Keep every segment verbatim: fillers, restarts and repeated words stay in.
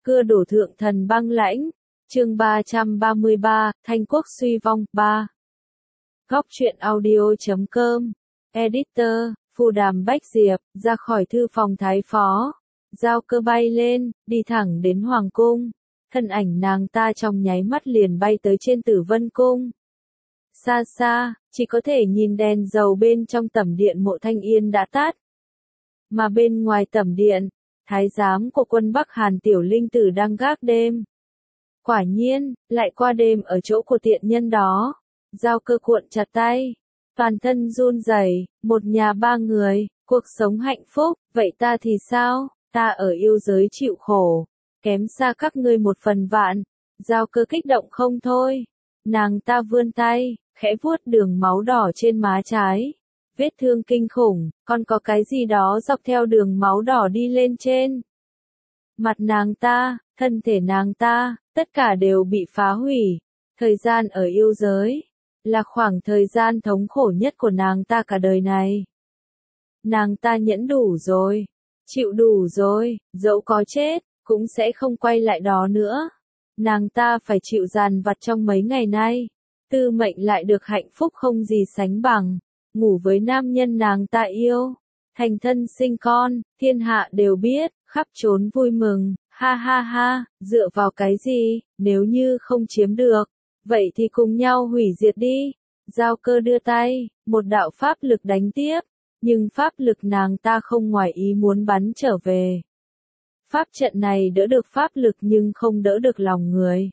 Cưa đổ thượng thần băng lãnh. Chương ba trăm ba mươi ba, Thanh quốc suy vong. ba. Góc truyện audio.com. Editor, Phù Đàm Bách Diệp, ra khỏi thư phòng thái phó. Giao Cơ bay lên, đi thẳng đến Hoàng cung. Thân ảnh nàng ta trong nháy mắt liền bay tới trên Tử Vân Cung. Xa xa, chỉ có thể nhìn đèn dầu bên trong tẩm điện Mộ Thanh Yên đã tắt. Mà bên ngoài tẩm điện, thái giám của quân Bắc Hàn Tiểu Linh Tử đang gác đêm. Quả nhiên, lại qua đêm ở chỗ của tiện nhân đó. Giao Cơ cuộn chặt tay, toàn thân run rẩy, một nhà ba người, cuộc sống hạnh phúc, vậy ta thì sao, ta ở yêu giới chịu khổ, kém xa các ngươi một phần vạn. Giao Cơ kích động không thôi, nàng ta vươn tay, khẽ vuốt đường máu đỏ trên má trái. Vết thương kinh khủng, còn có cái gì đó dọc theo đường máu đỏ đi lên trên. Mặt nàng ta, thân thể nàng ta, tất cả đều bị phá hủy. Thời gian ở yêu giới, là khoảng thời gian thống khổ nhất của nàng ta cả đời này. Nàng ta nhẫn đủ rồi, chịu đủ rồi, dẫu có chết, cũng sẽ không quay lại đó nữa. Nàng ta phải chịu dằn vặt trong mấy ngày nay. Tư Mệnh lại được hạnh phúc không gì sánh bằng. Ngủ với nam nhân nàng ta yêu, thành thân sinh con, thiên hạ đều biết, khắp trốn vui mừng, ha ha ha, dựa vào cái gì, nếu như không chiếm được, vậy thì cùng nhau hủy diệt đi. Giao Cơ đưa tay, một đạo pháp lực đánh tiếp, nhưng pháp lực nàng ta không ngoài ý muốn bắn trở về. Pháp trận này đỡ được pháp lực nhưng không đỡ được lòng người.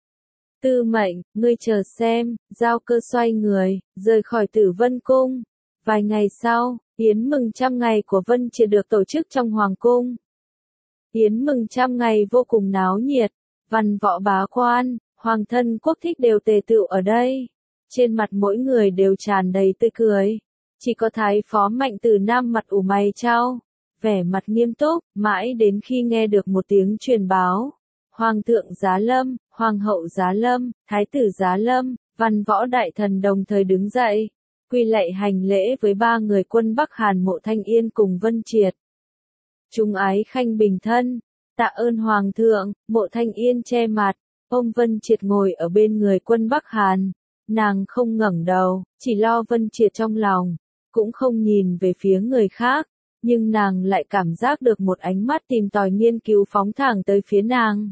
Tư Mệnh, ngươi chờ xem. Giao Cơ xoay người, rời khỏi Tử Vân Cung. Vài ngày sau, yến mừng trăm ngày của Vân Triệt được tổ chức trong Hoàng Cung. Yến mừng trăm ngày vô cùng náo nhiệt, văn võ bá quan, hoàng thân quốc thích đều tề tựu ở đây. Trên mặt mỗi người đều tràn đầy tươi cười. Chỉ có thái phó Mạnh Tử Nam mặt ủ mày chau, vẻ mặt nghiêm túc, mãi đến khi nghe được một tiếng truyền báo. Hoàng thượng giá lâm, hoàng hậu giá lâm, thái tử giá lâm, văn võ đại thần đồng thời đứng dậy, quy lạy hành lễ với ba người quân Bắc Hàn Mộ Thanh Yên cùng Vân Triệt. Chúng ái khanh bình thân, tạ ơn hoàng thượng. Mộ Thanh Yên che mặt, ôm Vân Triệt ngồi ở bên người quân Bắc Hàn. Nàng không ngẩng đầu, chỉ lo Vân Triệt trong lòng, cũng không nhìn về phía người khác, nhưng nàng lại cảm giác được một ánh mắt tìm tòi nghiên cứu phóng thẳng tới phía nàng.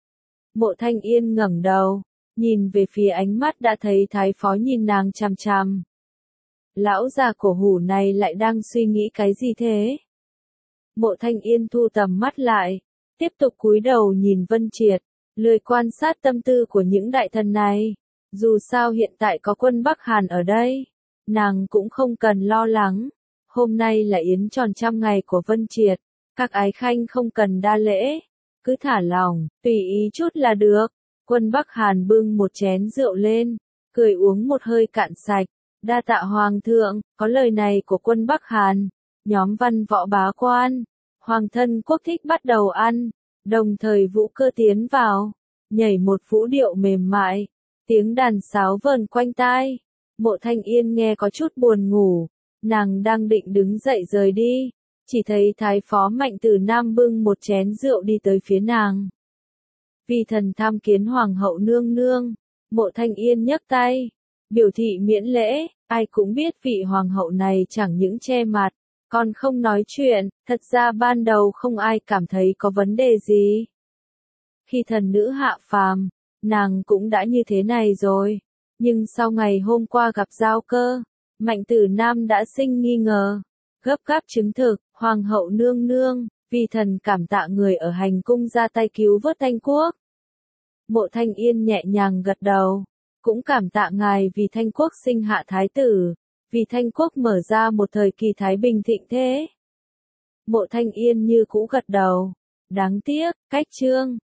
Mộ Thanh Yên ngẩng đầu, nhìn về phía ánh mắt đã thấy thái phó nhìn nàng chằm chằm. Lão già cổ hủ này lại đang suy nghĩ cái gì thế? Mộ Thanh Yên thu tầm mắt lại, tiếp tục cúi đầu nhìn Vân Triệt, lười quan sát tâm tư của những đại thần này. Dù sao hiện tại có quân Bắc Hàn ở đây, nàng cũng không cần lo lắng. Hôm nay là yến tròn trăm ngày của Vân Triệt, các ái khanh không cần đa lễ, cứ thả lòng, tùy ý chút là được. Quân Bắc Hàn bưng một chén rượu lên, cười uống một hơi cạn sạch. Đa tạ hoàng thượng, có lời này của quân Bắc Hàn, nhóm văn võ bá quan, hoàng thân quốc thích bắt đầu ăn, đồng thời Vũ Cơ tiến vào, nhảy một vũ điệu mềm mại, tiếng đàn sáo vờn quanh tai. Mộ Thanh Yên nghe có chút buồn ngủ, nàng đang định đứng dậy rời đi, chỉ thấy thái phó Mạnh Tử Nam bưng một chén rượu đi tới phía nàng. Vì thần tham kiến hoàng hậu nương nương. Mộ Thanh Yên nhấc tay, biểu thị miễn lễ. Ai cũng biết vị hoàng hậu này chẳng những che mặt, còn không nói chuyện. Thật ra ban đầu không ai cảm thấy có vấn đề gì. Khi thần nữ hạ phàm, nàng cũng đã như thế này rồi. Nhưng sau ngày hôm qua gặp Giao Cơ, Mạnh Tử Nam đã sinh nghi ngờ, gấp gáp chứng thực. Hoàng hậu nương nương, vì thần cảm tạ người ở hành cung ra tay cứu vớt Thanh quốc. Mộ Thanh Yên nhẹ nhàng gật đầu, cũng cảm tạ ngài vì Thanh quốc sinh hạ thái tử, vì Thanh quốc mở ra một thời kỳ thái bình thịnh thế. Mộ Thanh Yên như cũ gật đầu, đáng tiếc, cách chương,